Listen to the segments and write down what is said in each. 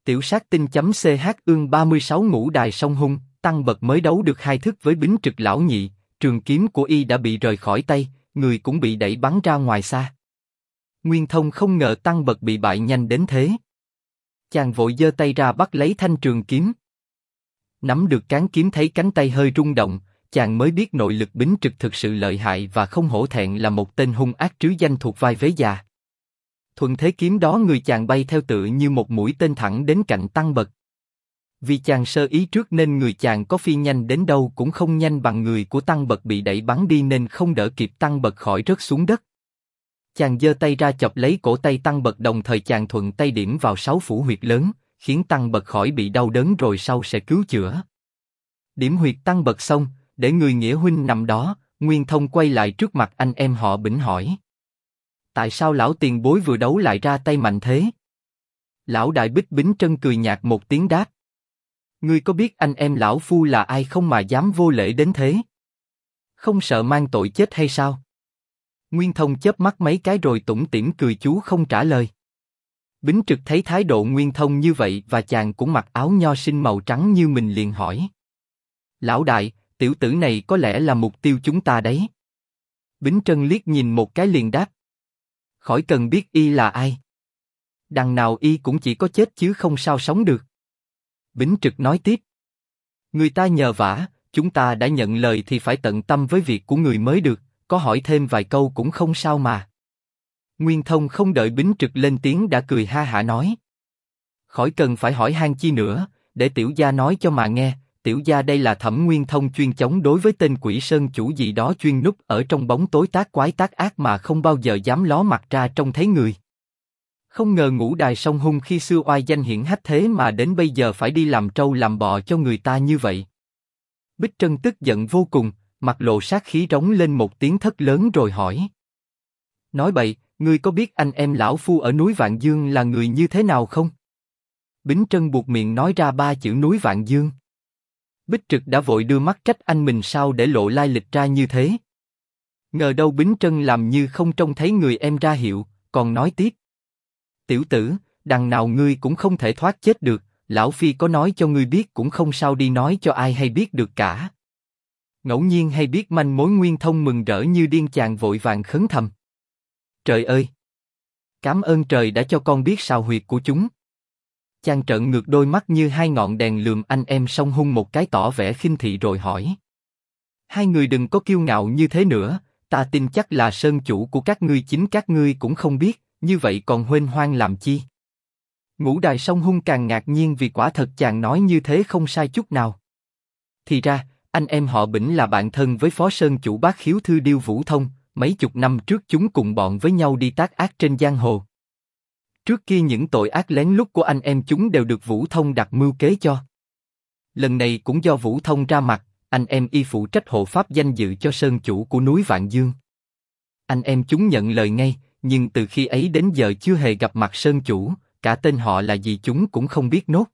Tiểu sát tinh.ch ương 36 ngũ đài song hung, Tăng Bật mới đấu được 2 thức với Bính Trực lão nhị, trường kiếm của y đã bị rời khỏi tay, người cũng bị đẩy bắn ra ngoài xa. Nguyên Thông không ngờ Tăng Bật bị bại nhanh đến thế. Chàng vội giơ tay ra bắt lấy thanh trường kiếm. Nắm được cán kiếm thấy cánh tay hơi rung động, chàng mới biết nội lực Bính Trực thực sự lợi hại và không hổ thẹn là một tên hung ác trứ danh thuộc vai vế già. Thuận thế kiếm đó người chàng bay theo tựa như một mũi tên thẳng đến cạnh Tăng Bật. Vì chàng sơ ý trước nên người chàng có phi nhanh đến đâu cũng không nhanh bằng người của Tăng Bật bị đẩy bắn đi nên không đỡ kịp Tăng Bật khỏi rớt xuống đất. Chàng giơ tay ra chọc lấy cổ tay Tăng Bật, đồng thời chàng thuận tay điểm vào 6 phủ huyệt lớn, khiến Tăng Bật khỏi bị đau đớn rồi sau sẽ cứu chữa. Điểm huyệt Tăng Bật xong, để người nghĩa huynh nằm đó, Nguyên Thông quay lại trước mặt anh em họ Bỉnh hỏi: tại sao lão tiền bối vừa đấu lại ra tay mạnh thế? Lão đại Bích Bính Trân cười nhạt một tiếng đáp: ngươi có biết anh em lão phu là ai không mà dám vô lễ đến thế? Không sợ mang tội chết hay sao? Nguyên Thông chớp mắt mấy cái rồi tủm tỉm cười chú không trả lời. Bính Trực thấy thái độ Nguyên Thông như vậy và chàng cũng mặc áo nho sinh màu trắng như mình liền hỏi: lão đại, tiểu tử này có lẽ là mục tiêu chúng ta đấy. Bính Trân liếc nhìn một cái liền đáp: khỏi cần biết y là ai. Đằng nào y cũng chỉ có chết chứ không sao sống được. Bính Trực nói tiếp: người ta nhờ vả, chúng ta đã nhận lời thì phải tận tâm với việc của người mới được, có hỏi thêm vài câu cũng không sao mà. Nguyên Thông không đợi Bính Trực lên tiếng đã cười ha hả nói: khỏi cần phải hỏi han chi nữa, để tiểu gia nói cho mà nghe. Tiểu gia đây là Thẩm Nguyên Thông, chuyên chống đối với tên Quỷ Sơn chủ gì đó, chuyên núp ở trong bóng tối tác quái tác ác mà không bao giờ dám ló mặt ra trông thấy người. Không ngờ ngũ đài song hung khi xưa oai danh hiển hách thế mà đến bây giờ phải đi làm trâu làm bò cho người ta như vậy. Bích Trân tức giận vô cùng, mặt lộ sát khí rống lên một tiếng thất lớn rồi hỏi: nói bậy, ngươi có biết anh em lão phu ở núi Vạn Dương là người như thế nào không? Bính Trân buột miệng nói ra 3 chữ núi Vạn Dương. Bích Trực đã vội đưa mắt trách anh mình sao để lộ lai lịch ra như thế. Ngờ đâu Bính Trân làm như không trông thấy người em ra hiệu, còn nói tiếp: tiểu tử, đằng nào ngươi cũng không thể thoát chết được, lão phi có nói cho ngươi biết cũng không sao đi nói cho ai hay biết được cả. Ngẫu nhiên hay biết manh mối. Nguyên Thông mừng rỡ như điên, chàng vội vàng khấn thầm: trời ơi! Cảm ơn trời đã cho con biết sào huyệt của chúng. Chàng trợn ngược đôi mắt như hai ngọn đèn lườm anh em song hung một cái tỏ vẻ khinh thị rồi hỏi: hai người đừng có kiêu ngạo như thế nữa, ta tin chắc là sơn chủ của các ngươi chính các ngươi cũng không biết, như vậy còn huênh hoang làm chi? Ngũ đài song hung càng ngạc nhiên vì quả thật chàng nói như thế không sai chút nào. Thì ra, anh em họ Bỉnh là bạn thân với phó sơn chủ Bát Khiếu Thư Điêu Vũ Thông, mấy chục năm trước chúng cùng bọn với nhau đi tác ác trên giang hồ. Trước kia những tội ác lén lút của anh em chúng đều được Vũ Thông đặt mưu kế cho. Lần này cũng do Vũ Thông ra mặt, anh em y phụ trách hộ pháp danh dự cho sơn chủ của núi Vạn Dương. Anh em chúng nhận lời ngay, nhưng từ khi ấy đến giờ chưa hề gặp mặt sơn chủ, cả tên họ là gì chúng cũng không biết nốt.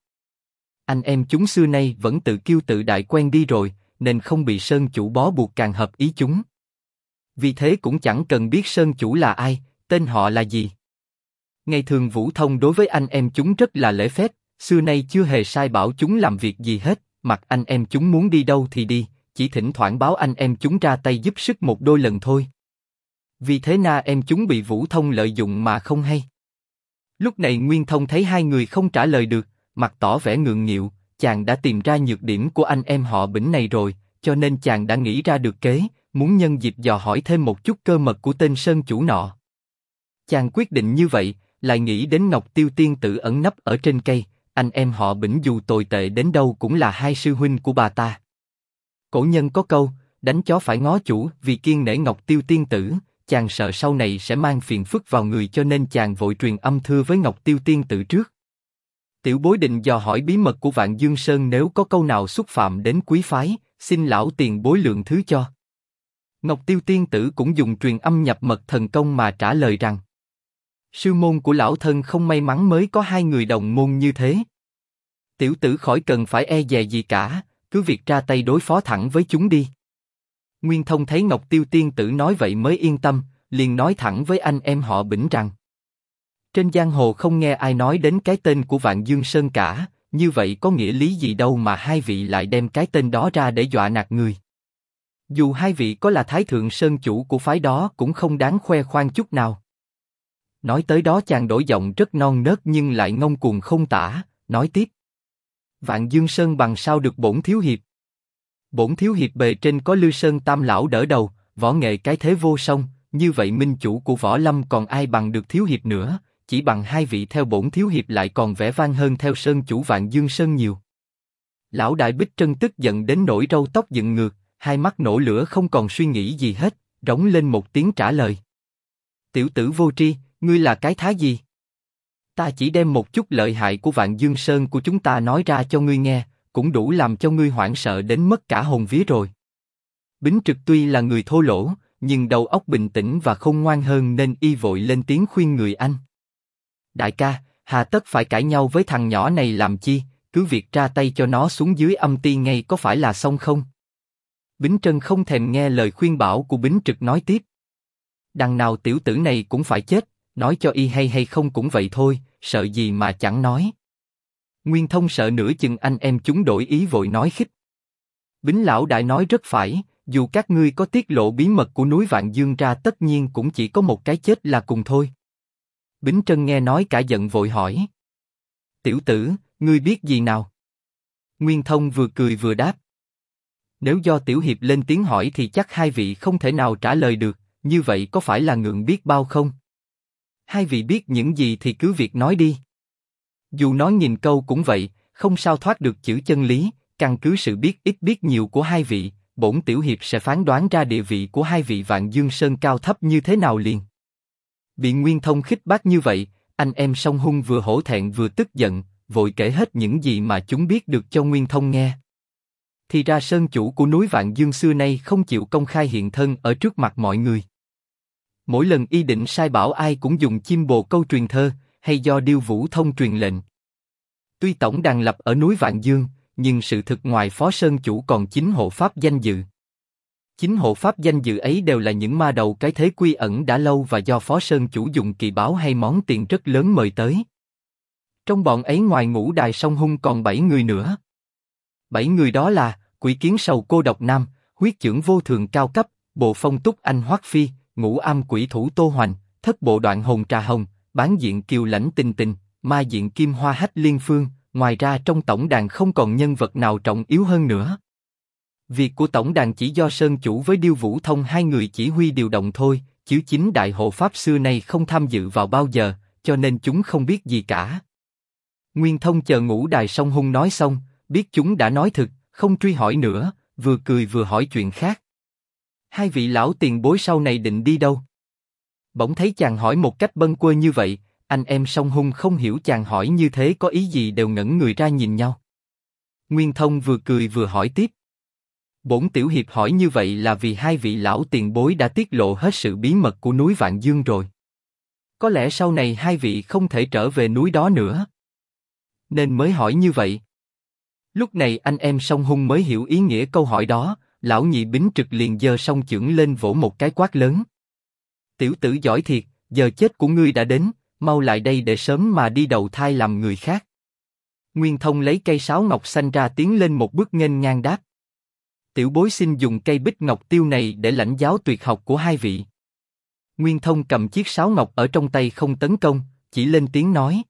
Anh em chúng xưa nay vẫn tự kiêu tự đại quen đi rồi, nên không bị sơn chủ bó buộc càng hợp ý chúng. Vì thế cũng chẳng cần biết sơn chủ là ai, tên họ là gì. Ngày thường Vũ Thông đối với anh em chúng rất là lễ phép, xưa nay chưa hề sai bảo chúng làm việc gì hết, mặc anh em chúng muốn đi đâu thì đi, chỉ thỉnh thoảng báo anh em chúng ra tay giúp sức một đôi lần thôi. Vì thế na em chúng bị Vũ Thông lợi dụng mà không hay. Lúc này Nguyên Thông thấy hai người không trả lời được, mặt tỏ vẻ ngượng nghịu, chàng đã tìm ra nhược điểm của anh em họ Bỉnh này rồi, cho nên chàng đã nghĩ ra được kế, muốn nhân dịp dò hỏi thêm một chút cơ mật của tên sơn chủ nọ. Chàng quyết định như vậy, lại nghĩ đến Ngọc Tiêu tiên tử ẩn nấp ở trên cây, anh em họ Bỉnh dù tồi tệ đến đâu cũng là hai sư huynh của bà ta. Cổ nhân có câu, đánh chó phải ngó chủ, vì kiêng nể Ngọc Tiêu tiên tử, chàng sợ sau này sẽ mang phiền phức vào người cho nên chàng vội truyền âm thưa với Ngọc Tiêu tiên tử trước. Tiểu bối định dò hỏi bí mật của Vạn Dương Sơn, nếu có câu nào xúc phạm đến quý phái, xin lão tiền bối lượng thứ cho. Ngọc Tiêu tiên tử cũng dùng truyền âm nhập mật thần công mà trả lời rằng: sư môn của lão thân không may mắn mới có hai người đồng môn như thế. Tiểu tử khỏi cần phải e dè gì cả, cứ việc ra tay đối phó thẳng với chúng đi. Nguyên Thông thấy Ngọc Tiêu tiên tử nói vậy mới yên tâm, liền nói thẳng với anh em họ Bỉnh rằng: Trên giang hồ không nghe ai nói đến cái tên của Vạn Dương Sơn cả, như vậy có nghĩa lý gì đâu mà hai vị lại đem cái tên đó ra để dọa nạt người. Dù hai vị có là Thái Thượng Sơn chủ của phái đó cũng không đáng khoe khoang chút nào. Nói tới đó chàng đổi giọng rất non nớt nhưng lại ngông cuồng không tả, nói tiếp. Vạn Dương Sơn bằng sao được bổn thiếu hiệp? Bổn thiếu hiệp bề trên có Lư Sơn Tam lão đỡ đầu, võ nghệ cái thế vô song, như vậy minh chủ của võ lâm còn ai bằng được thiếu hiệp nữa, chỉ bằng hai vị theo bổn thiếu hiệp lại còn vẻ vang hơn theo sơn chủ Vạn Dương Sơn nhiều. Lão đại Bích Trân tức giận đến nỗi râu tóc dựng ngược, hai mắt nổ lửa không còn suy nghĩ gì hết, rống lên một tiếng trả lời. Tiểu tử vô tri, ngươi là cái thá gì? Ta chỉ đem một chút lợi hại của Vạn Dương Sơn của chúng ta nói ra cho ngươi nghe, cũng đủ làm cho ngươi hoảng sợ đến mất cả hồn vía rồi. Bính Trực tuy là người thô lỗ, nhưng đầu óc bình tĩnh và khôn ngoan hơn nên y vội lên tiếng khuyên người anh. Đại ca, hà tất phải cãi nhau với thằng nhỏ này làm chi, cứ việc ra tay cho nó xuống dưới âm ti ngay có phải là xong không? Bính Trân không thèm nghe lời khuyên bảo của Bính Trực nói tiếp. Đằng nào tiểu tử này cũng phải chết, nói cho y hay không cũng vậy thôi, sợ gì mà chẳng nói. Nguyên Thông sợ nửa chừng anh em chúng đổi ý vội nói khích. Bính lão đại nói rất phải, dù các ngươi có tiết lộ bí mật của núi Vạn Dương ra tất nhiên cũng chỉ có một cái chết là cùng thôi. Bính Trân nghe nói cả giận vội hỏi. Tiểu tử, ngươi biết gì nào? Nguyên Thông vừa cười vừa đáp. Nếu do tiểu hiệp lên tiếng hỏi thì chắc hai vị không thể nào trả lời được, như vậy có phải là ngượng biết bao không? Hai vị biết những gì thì cứ việc nói đi. Dù nói nghìn câu cũng vậy, không sao thoát được chữ chân lý, căn cứ sự biết ít biết nhiều của hai vị, bổn tiểu hiệp sẽ phán đoán ra địa vị của hai vị Vạn Dương Sơn cao thấp như thế nào liền. Bị Nguyên Thông khích bác như vậy, anh em Song Hung vừa hổ thẹn vừa tức giận, vội kể hết những gì mà chúng biết được cho Nguyên Thông nghe. Thì ra sơn chủ của núi Vạn Dương xưa nay không chịu công khai hiện thân ở trước mặt mọi người. Mỗi lần y định sai bảo ai cũng dùng chim bồ câu truyền thơ, hay do Điêu Vũ Thông truyền lệnh. Tuy tổng đàn lập ở núi Vạn Dương, nhưng sự thực ngoài phó sơn chủ còn 9 hộ pháp danh dự. 9 hộ pháp danh dự ấy đều là những ma đầu cái thế quy ẩn đã lâu và do phó sơn chủ dùng kỳ báo hay món tiền rất lớn mời tới. Trong bọn ấy ngoài Ngũ Đài Song Hung còn 7 người nữa. 7 người đó là Quỷ Kiến Sầu Cô Độc Nam, Huyết Chưởng Vô Thường Cao Cấp, Bộ Phong Túc Anh Hoắc Phi, Ngũ Âm Quỷ Thủ Tô Hoành, Thất Bộ Đoạn Hồn Trà Hồng, Bán Diện Kiều Lãnh Tình Tình, Ma Diện Kim Hoa Hách Liên Phương. Ngoài ra trong tổng đàn không còn nhân vật nào trọng yếu hơn nữa. Việc của tổng đàn chỉ do sơn chủ với Điêu Vũ Thông hai người chỉ huy điều động thôi, chứ chính đại hộ pháp xưa nay không tham dự vào bao giờ, cho nên chúng không biết gì cả. Nguyên Thông chờ Ngũ Đài Song Hung nói xong, biết chúng đã nói thực, không truy hỏi nữa, vừa cười vừa hỏi chuyện khác. Hai vị lão tiền bối sau này định đi đâu? Bỗng thấy chàng hỏi một cách bâng quơ như vậy, anh em Song Hung không hiểu chàng hỏi như thế có ý gì đều ngẩn người ra nhìn nhau. Nguyên Thông vừa cười vừa hỏi tiếp. Bổn tiểu hiệp hỏi như vậy là vì hai vị lão tiền bối đã tiết lộ hết sự bí mật của núi Vạn Dương rồi. Có lẽ sau này hai vị không thể trở về núi đó nữa, nên mới hỏi như vậy. Lúc này anh em Song Hung mới hiểu ý nghĩa câu hỏi đó, lão nhị Bính Trực liền giơ song chưởng lên vỗ một cái quát lớn. Tiểu tử giỏi thiệt, giờ chết của ngươi đã đến, mau lại đây để sớm mà đi đầu thai làm người khác. Nguyên Thông lấy cây sáo ngọc xanh ra tiến lên một bước nghênh ngang đáp. Tiểu bối xin dùng cây bích ngọc tiêu này để lãnh giáo tuyệt học của hai vị. Nguyên Thông cầm chiếc sáo ngọc ở trong tay không tấn công, chỉ lên tiếng nói.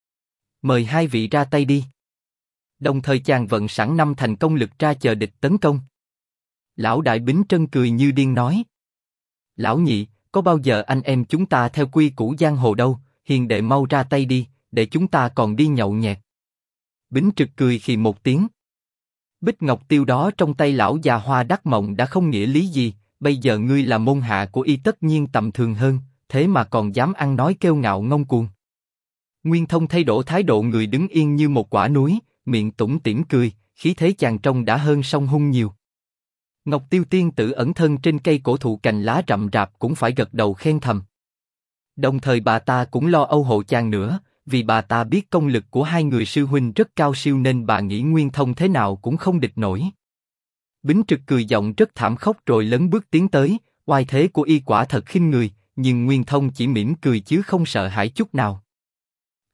Mời hai vị ra tay đi. Đồng thời chàng vận sẵn 5 thành công lực ra chờ địch tấn công. Lão đại Bính Trân cười như điên nói. Lão nhị, có bao giờ anh em chúng ta theo quy củ giang hồ đâu, hiền đệ mau ra tay đi, để chúng ta còn đi nhậu nhẹt. Bính Trực cười khì một tiếng. Bích ngọc tiêu đó trong tay lão già Hoa Đắc Mộng đã không nghĩa lý gì, bây giờ ngươi là môn hạ của y tất nhiên tầm thường hơn, thế mà còn dám ăn nói kêu ngạo ngông cuồng. Nguyên Thông thay đổi thái độ người đứng yên như một quả núi, miệng tủm tỉm cười, khí thế chàng trông đã hơn Song Hung nhiều. Ngọc Tiêu tiên tử ẩn thân trên cây cổ thụ cành lá rậm rạp cũng phải gật đầu khen thầm. Đồng thời bà ta cũng lo âu hộ chàng nữa, vì bà ta biết công lực của hai người sư huynh rất cao siêu nên bà nghĩ Nguyên Thông thế nào cũng không địch nổi. Bính Trực cười giọng rất thảm khốc rồi lấn bước tiến tới, oai thế của y quả thật khinh người, nhưng Nguyên Thông chỉ mỉm cười chứ không sợ hãi chút nào.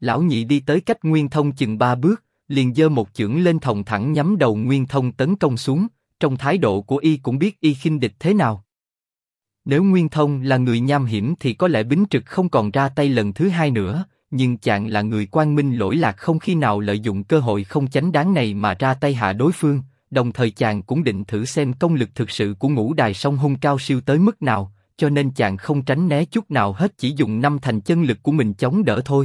Lão nhị đi tới cách Nguyên Thông chừng 3 bước, liền giơ một chưởng lên thòng thẳng nhắm đầu Nguyên Thông tấn công xuống, trong thái độ của y cũng biết y khinh địch thế nào. Nếu Nguyên Thông là người nham hiểm thì có lẽ Bính Trực không còn ra tay lần thứ hai nữa, nhưng chàng là người quang minh lỗi lạc không khi nào lợi dụng cơ hội không chánh đáng này mà ra tay hạ đối phương, đồng thời chàng cũng định thử xem công lực thực sự của Ngũ Đài Song Hung cao siêu tới mức nào, cho nên chàng không tránh né chút nào hết, chỉ dùng 5 thành chân lực của mình chống đỡ thôi.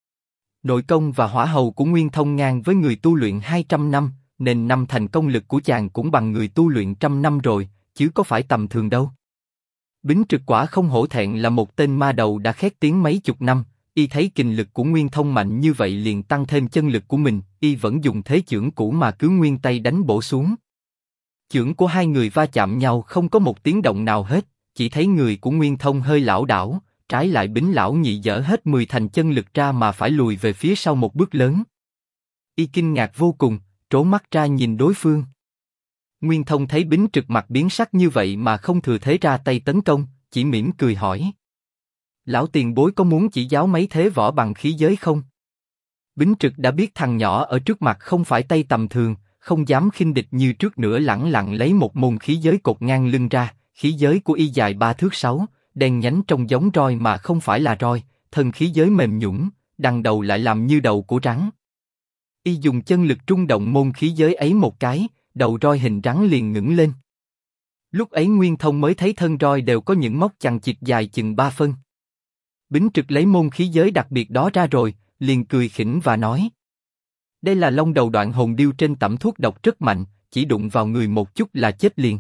Nội công và hỏa hầu của Nguyên Thông ngang với người tu luyện 200 năm, nên 5 thành công lực của chàng cũng bằng người tu luyện 100 năm rồi, chứ có phải tầm thường đâu. Bính Trực quả không hổ thẹn là một tên ma đầu đã khét tiếng mấy chục năm, y thấy kình lực của Nguyên Thông mạnh như vậy liền tăng thêm chân lực của mình, y vẫn dùng thế chưởng cũ mà cứ nguyên tay đánh bổ xuống. Chưởng của hai người va chạm nhau không có một tiếng động nào hết, chỉ thấy người của Nguyên Thông hơi lảo đảo, trái lại Bính lão nhị dở hết 10 thành chân lực ra mà phải lùi về phía sau một bước lớn. Y kinh ngạc vô cùng, trố mắt ra nhìn đối phương. Nguyên Thông thấy Bính Trực mặt biến sắc như vậy mà không thừa thế ra tay tấn công, chỉ mỉm cười hỏi: lão tiền bối có muốn chỉ giáo mấy thế võ bằng khí giới không? Bính Trực đã biết thằng nhỏ ở trước mặt không phải tay tầm thường, không dám khinh địch như trước nữa, lẳng lặng lấy một môn khí giới cột ngang lưng ra. Khí giới của y dài 3 thước 6, đen nhánh trông giống roi mà không phải là roi, thân khí giới mềm nhũn, đằng đầu lại làm như đầu của rắn. Y dùng chân lực trung động môn khí giới ấy một cái, đầu roi hình rắn liền ngẩng lên. Lúc ấy Nguyên Thông mới thấy thân roi đều có những móc chằng chịt dài chừng 3 phân. Bính Trực lấy môn khí giới đặc biệt đó ra rồi, liền cười khỉnh và nói: đây là long đầu đoạn hồn điêu trên tẩm thuốc độc rất mạnh, chỉ đụng vào người một chút là chết liền.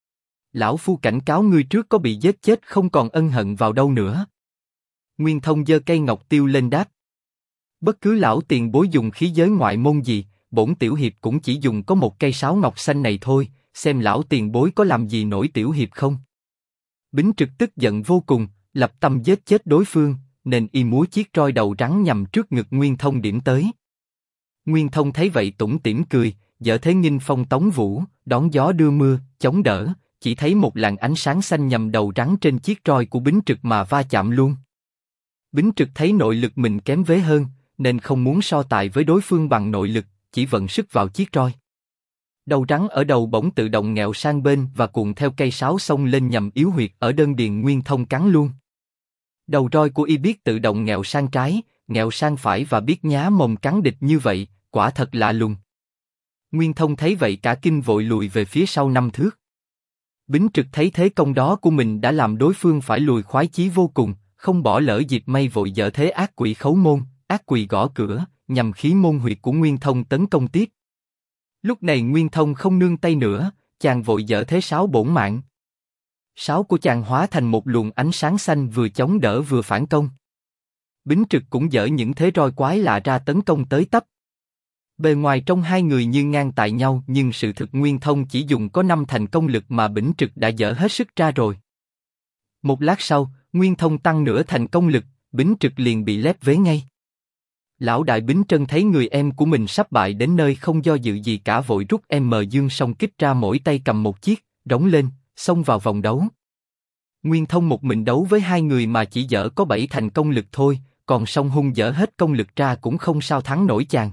Lão phu cảnh cáo ngươi trước, có bị giết chết không còn ân hận vào đâu nữa. Nguyên Thông giơ cây ngọc tiêu lên đáp: bất cứ lão tiền bối dùng khí giới ngoại môn gì, bổn tiểu hiệp cũng chỉ dùng có một cây sáo ngọc xanh này thôi, xem lão tiền bối có làm gì nổi tiểu hiệp không. Bính Trực tức giận vô cùng, lập tâm giết chết đối phương, nên y múa chiếc roi đầu rắn nhằm trước ngực Nguyên Thông điểm tới. Nguyên Thông thấy vậy tủm tỉm cười, dở thế nghinh phong tống vũ, đón gió đưa mưa, chống đỡ, chỉ thấy một làn ánh sáng xanh nhằm đầu rắn trên chiếc roi của Bính Trực mà va chạm luôn. Bính Trực thấy nội lực mình kém vế hơn, nên không muốn so tài với đối phương bằng nội lực, chỉ vận sức vào chiếc roi. Đầu rắn ở đầu bỗng tự động nghẹo sang bên và cuộn theo cây sáo xông lên nhằm yếu huyệt ở đơn điền Nguyên Thông cắn luôn. Đầu roi của y biết tự động nghẹo sang trái, nghẹo sang phải và biết nhá mồm cắn địch như vậy, quả thật lạ lùng. Nguyên Thông thấy vậy cả kinh vội lùi về phía sau 5 thước. Bính Trực thấy thế công đó của mình đã làm đối phương phải lùi khoái chí vô cùng, không bỏ lỡ dịp may vội dở thế ác quỷ khấu môn, ác quỷ gõ cửa, nhằm khí môn huyệt của Nguyên Thông tấn công tiếp. Lúc này Nguyên Thông không nương tay nữa, chàng vội dở thế sáo bổn mạng. Sáo của chàng hóa thành một luồng ánh sáng xanh vừa chống đỡ vừa phản công. Bính Trực cũng dở những thế roi quái lạ ra tấn công tới tấp. Bề ngoài trong hai người như ngang tại nhau, nhưng sự thực Nguyên Thông chỉ dùng có 5 thành công lực mà Bính Trực đã dở hết sức ra rồi. Một lát sau, Nguyên Thông tăng nửa thành công lực, Bính Trực liền bị lép vế ngay. Lão đại Bính Trân thấy người em của mình sắp bại đến nơi không do dự gì cả, vội rút dương song kích ra, mỗi tay cầm một chiếc, rống lên, xông vào vòng đấu. Nguyên Thông một mình đấu với hai người mà chỉ dở có 7 thành công lực thôi, còn Song Hung dở hết công lực ra cũng không sao thắng nổi chàng.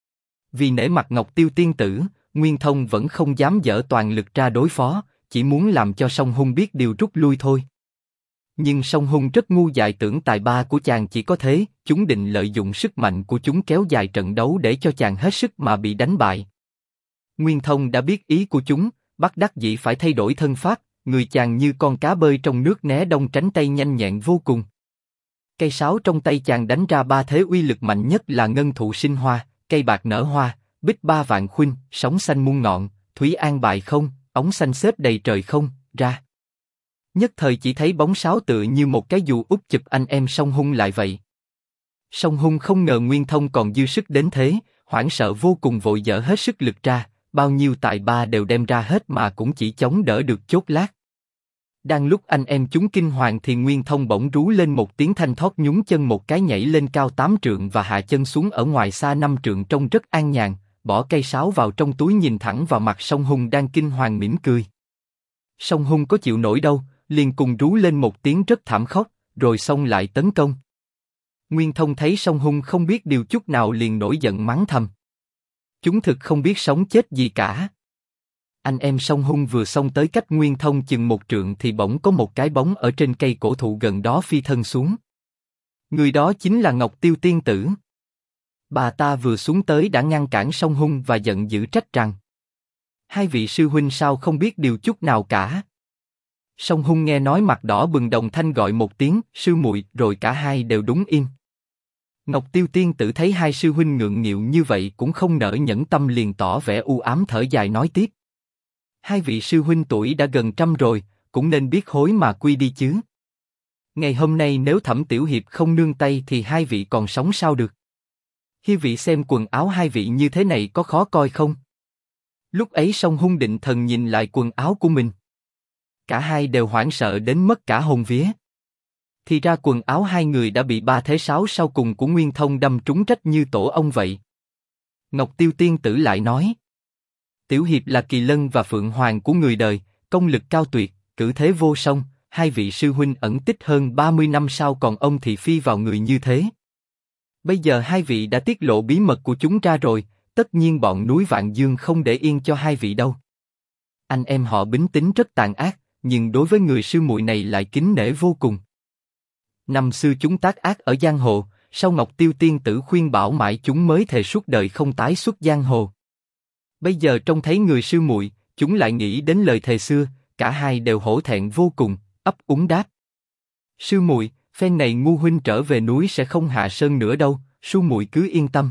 Vì nể mặt Ngọc Tiêu tiên tử, Nguyên Thông vẫn không dám dở toàn lực ra đối phó, chỉ muốn làm cho Song Hung biết điều rút lui thôi. Nhưng Song Hung rất ngu dại, tưởng tài ba của chàng chỉ có thế, chúng định lợi dụng sức mạnh của chúng kéo dài trận đấu để cho chàng hết sức mà bị đánh bại. Nguyên Thông đã biết ý của chúng, bắt đắc dĩ phải thay đổi thân pháp, người chàng như con cá bơi trong nước né đông tránh tây nhanh nhẹn vô cùng. Cây sáo trong tay chàng đánh ra 3 thế uy lực mạnh nhất là ngân thụ sinh hoa, cây bạc nở hoa, bích ba vạn khuynh, sóng xanh muôn ngọn, thúy an bại không, ống xanh xếp đầy trời không, ra. Nhất thời chỉ thấy bóng sáo tựa như một cái dù úp chụp anh em Song Hung lại vậy. Song Hung không ngờ Nguyên Thông còn dư sức đến thế, hoảng sợ vô cùng vội dở hết sức lực ra, bao nhiêu tài ba đều đem ra hết mà cũng chỉ chống đỡ được chốc lát. Đang lúc anh em chúng kinh hoàng thì Nguyên Thông bỗng rú lên một tiếng thanh thoát, nhún chân một cái nhảy lên cao 8 trượng và hạ chân xuống ở ngoài xa 5 trượng, trông rất an nhàn, bỏ cây sáo vào trong túi, nhìn thẳng vào mặt Song Hung đang kinh hoàng mỉm cười. Song Hung có chịu nổi đâu, liền cùng rú lên một tiếng rất thảm khốc, rồi xông lại tấn công. Nguyên Thông thấy Song Hung không biết điều chút nào liền nổi giận mắng thầm. Chúng thực không biết sống chết gì cả. Anh em Song Hung vừa xông tới cách Nguyên Thông chừng 1 trượng thì bỗng có một cái bóng ở trên cây cổ thụ gần đó phi thân xuống. Người đó chính là Ngọc Tiêu Tiên Tử. Bà ta vừa xuống tới đã ngăn cản Song Hung và giận dữ trách rằng: hai vị sư huynh sao không biết điều chút nào cả? Song Hung nghe nói mặt đỏ bừng, đồng thanh gọi một tiếng sư muội, rồi cả hai đều đúng im. Ngọc Tiêu Tiên Tử thấy hai sư huynh ngượng nghịu như vậy cũng không nỡ nhẫn tâm, liền tỏ vẻ u ám thở dài nói tiếp: hai vị sư huynh tuổi đã gần trăm rồi, cũng nên biết hối mà quy đi chứ. Ngày hôm nay nếu Thẩm tiểu hiệp không nương tay thì hai vị còn sống sao được? Hi vị xem quần áo hai vị như thế này có khó coi không? Lúc ấy Song Hung định thần nhìn lại quần áo của mình. Cả hai đều hoảng sợ đến mất cả hồn vía. Thì ra quần áo hai người đã bị ba thế sáo sau cùng của Nguyên Thông đâm trúng rách như tổ ong vậy. Ngọc Tiêu Tiên Tử lại nói: tiểu hiệp là kỳ lân và phượng hoàng của người đời, công lực cao tuyệt, cử thế vô song. Hai vị sư huynh ẩn tích hơn 30 năm sao còn ông thị phi vào người như thế? Bây giờ hai vị đã tiết lộ bí mật của chúng ra rồi, tất nhiên bọn núi Vạn Dương không để yên cho hai vị đâu. Anh em họ Bính tính rất tàn ác, nhưng đối với người sư muội này lại kính nể vô cùng. Năm xưa chúng tác ác ở giang hồ, sau Ngọc Tiêu Tiên Tử khuyên bảo mãi chúng mới thề suốt đời không tái xuất giang hồ. Bây giờ trông thấy người sư muội, chúng lại nghĩ đến lời thề xưa, cả hai đều hổ thẹn vô cùng, ấp úng đáp: sư muội, phen này Ngu huynh trở về núi sẽ không hạ sơn nữa đâu, sư muội cứ yên tâm.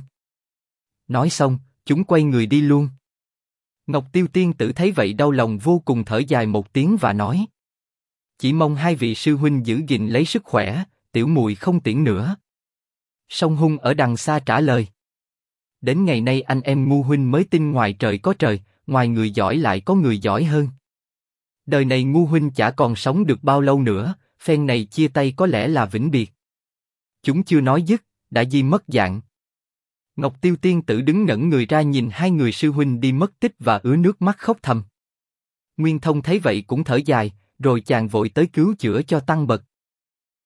Nói xong, chúng quay người đi luôn. Ngọc Tiêu Tiên Tử thấy vậy đau lòng vô cùng, thở dài một tiếng và nói: chỉ mong hai vị sư huynh giữ gìn lấy sức khỏe, tiểu muội không tiễn nữa. Song Hung ở đằng xa trả lời: đến ngày nay anh em Ngu huynh mới tin ngoài trời có trời, ngoài người giỏi lại có người giỏi hơn. Đời này Ngu huynh chả còn sống được bao lâu nữa, phen này chia tay có lẽ là vĩnh biệt. Chúng chưa nói dứt, đã di mất dạng. Ngọc Tiêu Tiên Tử đứng ngẩn người ra nhìn hai người sư huynh đi mất tích và ứa nước mắt khóc thầm. Nguyên Thông thấy vậy cũng thở dài, rồi chàng vội tới cứu chữa cho Tăng Bật.